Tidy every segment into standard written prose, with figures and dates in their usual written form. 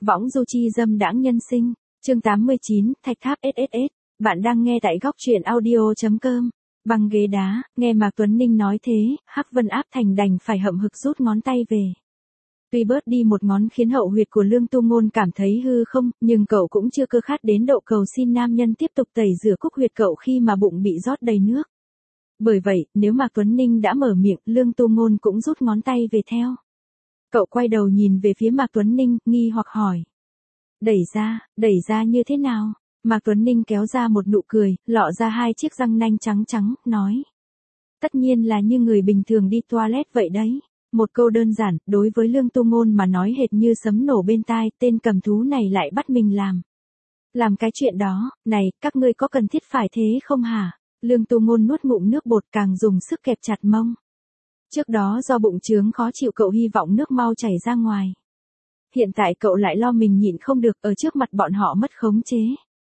Võng du chi dâm đãng nhân sinh, chương 89, Thạch Tháp SSS, bạn đang nghe tại góc truyện audio.com. Bằng ghế đá, nghe Mạc Tuấn Ninh nói thế, Hắc Vân Áp Thành đành phải hậm hực rút ngón tay về. Tuy bớt đi một ngón khiến hậu huyệt của Lương Tu Ngôn cảm thấy hư không, nhưng cậu cũng chưa cơ khát đến độ cầu xin nam nhân tiếp tục tẩy rửa cúc huyệt cậu khi mà bụng bị rót đầy nước. Bởi vậy, nếu Mạc Tuấn Ninh đã mở miệng, Lương Tu Ngôn cũng rút ngón tay về theo. Cậu quay đầu nhìn về phía Mạc Tuấn Ninh, nghi hoặc hỏi. Đẩy ra như thế nào? Mạc Tuấn Ninh kéo ra một nụ cười, lọ ra hai chiếc răng nanh trắng trắng, nói. Tất nhiên là như người bình thường đi toilet vậy đấy. Một câu đơn giản, đối với Lương Tu Ngôn mà nói hệt như sấm nổ bên tai, tên cầm thú này lại bắt mình làm. Làm cái chuyện đó, này, các ngươi có cần thiết phải thế không hả? Lương Tu Ngôn nuốt ngụm nước bọt càng dùng sức kẹp chặt mông. Trước đó do bụng trướng khó chịu cậu hy vọng nước mau chảy ra ngoài. Hiện tại cậu lại lo mình nhịn không được ở trước mặt bọn họ mất khống chế.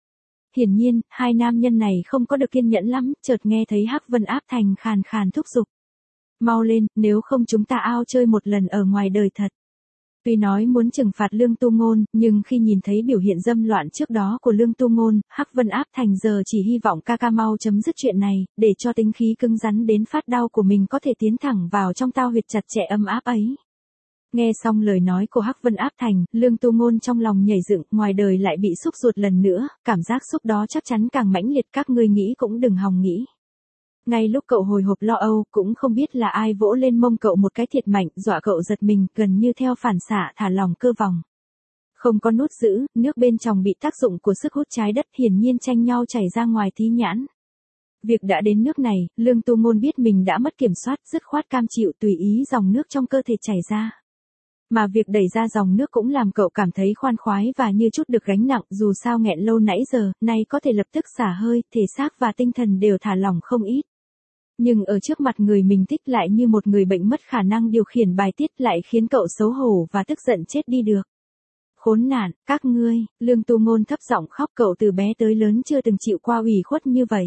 Hiển nhiên, hai nam nhân này không có được kiên nhẫn lắm, chợt nghe thấy Hắc Vân Áp Thành khàn khàn thúc giục. Mau lên, nếu không chúng ta ao chơi một lần ở ngoài đời thật. Tuy nói muốn trừng phạt Lương Tu Ngôn, nhưng khi nhìn thấy biểu hiện dâm loạn trước đó của Lương Tu Ngôn, Hắc Vân Áp Thành giờ chỉ hy vọng ca mau chấm dứt chuyện này, để cho tính khí cứng rắn đến phát đau của mình có thể tiến thẳng vào trong tao huyệt chặt chẽ ấm áp ấy. Nghe xong lời nói của Hắc Vân Áp Thành, Lương Tu Ngôn trong lòng nhảy dựng, ngoài đời lại bị xúc ruột lần nữa, cảm giác xúc đó chắc chắn càng mãnh liệt, các ngươi nghĩ cũng đừng hòng nghĩ. Ngay lúc cậu hồi hộp lo âu, cũng không biết là ai vỗ lên mông cậu một cái thiệt mạnh, dọa cậu giật mình, gần như theo phản xạ thả lỏng cơ vòng. Không có nút giữ, nước bên trong bị tác dụng của sức hút trái đất hiển nhiên tranh nhau chảy ra ngoài tí nhãn. Việc đã đến nước này, Lương Tu Ngôn biết mình đã mất kiểm soát, dứt khoát cam chịu tùy ý dòng nước trong cơ thể chảy ra. Mà việc đẩy ra dòng nước cũng làm cậu cảm thấy khoan khoái và như chút được gánh nặng, dù sao nghẹn lâu nãy giờ, nay có thể lập tức xả hơi, thể xác và tinh thần đều thả lỏng không ít. Nhưng ở trước mặt người mình thích lại như một người bệnh mất khả năng điều khiển bài tiết, lại khiến cậu xấu hổ và tức giận chết đi được. Khốn nạn, các ngươi, Lương Tu Ngôn thấp giọng khóc, cậu từ bé tới lớn chưa từng chịu qua ủy khuất như vậy.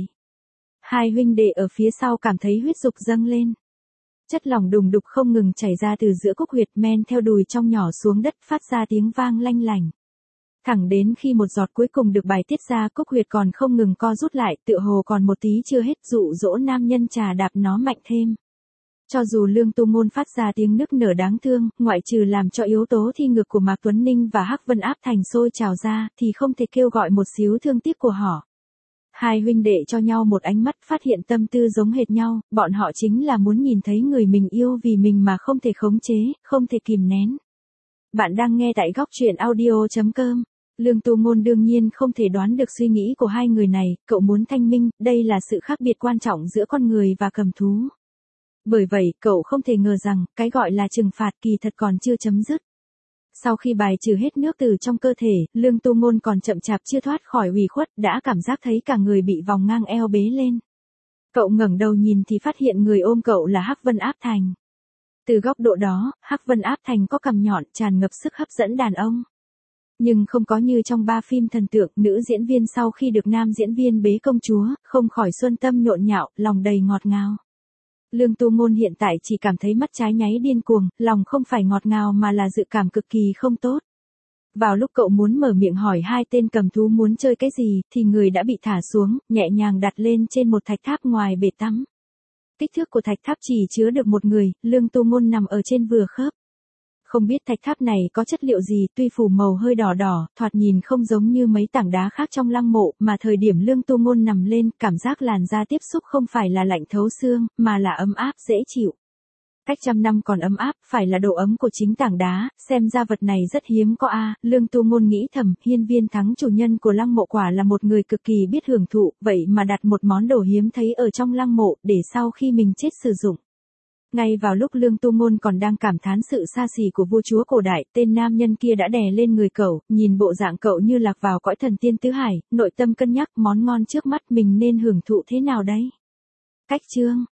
Hai huynh đệ ở phía sau cảm thấy huyết dục dâng lên. Chất lỏng đùng đục không ngừng chảy ra từ giữa cúc huyệt, men theo đùi trong nhỏ xuống đất phát ra tiếng vang lanh lảnh. Thẳng đến khi một giọt cuối cùng được bài tiết ra, cúc huyệt còn không ngừng co rút lại, tựa hồ còn một tí chưa hết, dụ dỗ nam nhân trà đạp nó mạnh thêm. Cho dù Lương Tu Ngôn phát ra tiếng nức nở đáng thương, ngoại trừ làm cho yếu tố thi ngực của Mạc Tuấn Ninh và Hắc Vân Áp Thành sôi trào ra, thì không thể kêu gọi một xíu thương tiếc của họ. Hai huynh đệ cho nhau một ánh mắt, phát hiện tâm tư giống hệt nhau, bọn họ chính là muốn nhìn thấy người mình yêu vì mình mà không thể khống chế, không thể kìm nén. Bạn đang nghe tại góc truyện audio.com. Lương Tu Ngôn đương nhiên không thể đoán được suy nghĩ của hai người này, cậu muốn thanh minh, đây là sự khác biệt quan trọng giữa con người và cầm thú. Bởi vậy, cậu không thể ngờ rằng, cái gọi là trừng phạt kỳ thật còn chưa chấm dứt. Sau khi bài trừ hết nước từ trong cơ thể, Lương Tu Ngôn còn chậm chạp chưa thoát khỏi ủy khuất, đã cảm giác thấy cả người bị vòng ngang eo bế lên. Cậu ngẩng đầu nhìn thì phát hiện người ôm cậu là Hắc Vân Áp Thành. Từ góc độ đó, Hắc Vân Áp Thành có cằm nhọn, tràn ngập sức hấp dẫn đàn ông. Nhưng không có như trong ba phim thần tượng, nữ diễn viên sau khi được nam diễn viên bế công chúa, không khỏi xuân tâm nhộn nhạo, lòng đầy ngọt ngào. Lương Tu Ngôn hiện tại chỉ cảm thấy mắt trái nháy điên cuồng, lòng không phải ngọt ngào mà là dự cảm cực kỳ không tốt. Vào lúc cậu muốn mở miệng hỏi hai tên cầm thú muốn chơi cái gì, thì người đã bị thả xuống, nhẹ nhàng đặt lên trên một thạch tháp ngoài bể tắm. Kích thước của thạch tháp chỉ chứa được một người, Lương Tu Ngôn nằm ở trên vừa khớp. Không biết thạch tháp này có chất liệu gì, tuy phủ màu hơi đỏ đỏ, thoạt nhìn không giống như mấy tảng đá khác trong lăng mộ, mà thời điểm Lương Tu Ngôn nằm lên, cảm giác làn da tiếp xúc không phải là lạnh thấu xương, mà là ấm áp dễ chịu. Cách trăm năm còn ấm áp, phải là độ ấm của chính tảng đá, xem ra vật này rất hiếm có a. Lương Tu Ngôn nghĩ thầm, Hiên Viên Thắng chủ nhân của lăng mộ quả là một người cực kỳ biết hưởng thụ, vậy mà đặt một món đồ hiếm thấy ở trong lăng mộ, để sau khi mình chết sử dụng. Ngay vào lúc Lương Tu Ngôn còn đang cảm thán sự xa xỉ của vua chúa cổ đại, tên nam nhân kia đã đè lên người cậu, nhìn bộ dạng cậu như lạc vào cõi thần tiên tứ hải, nội tâm cân nhắc món ngon trước mắt mình nên hưởng thụ thế nào đấy. Cách chương,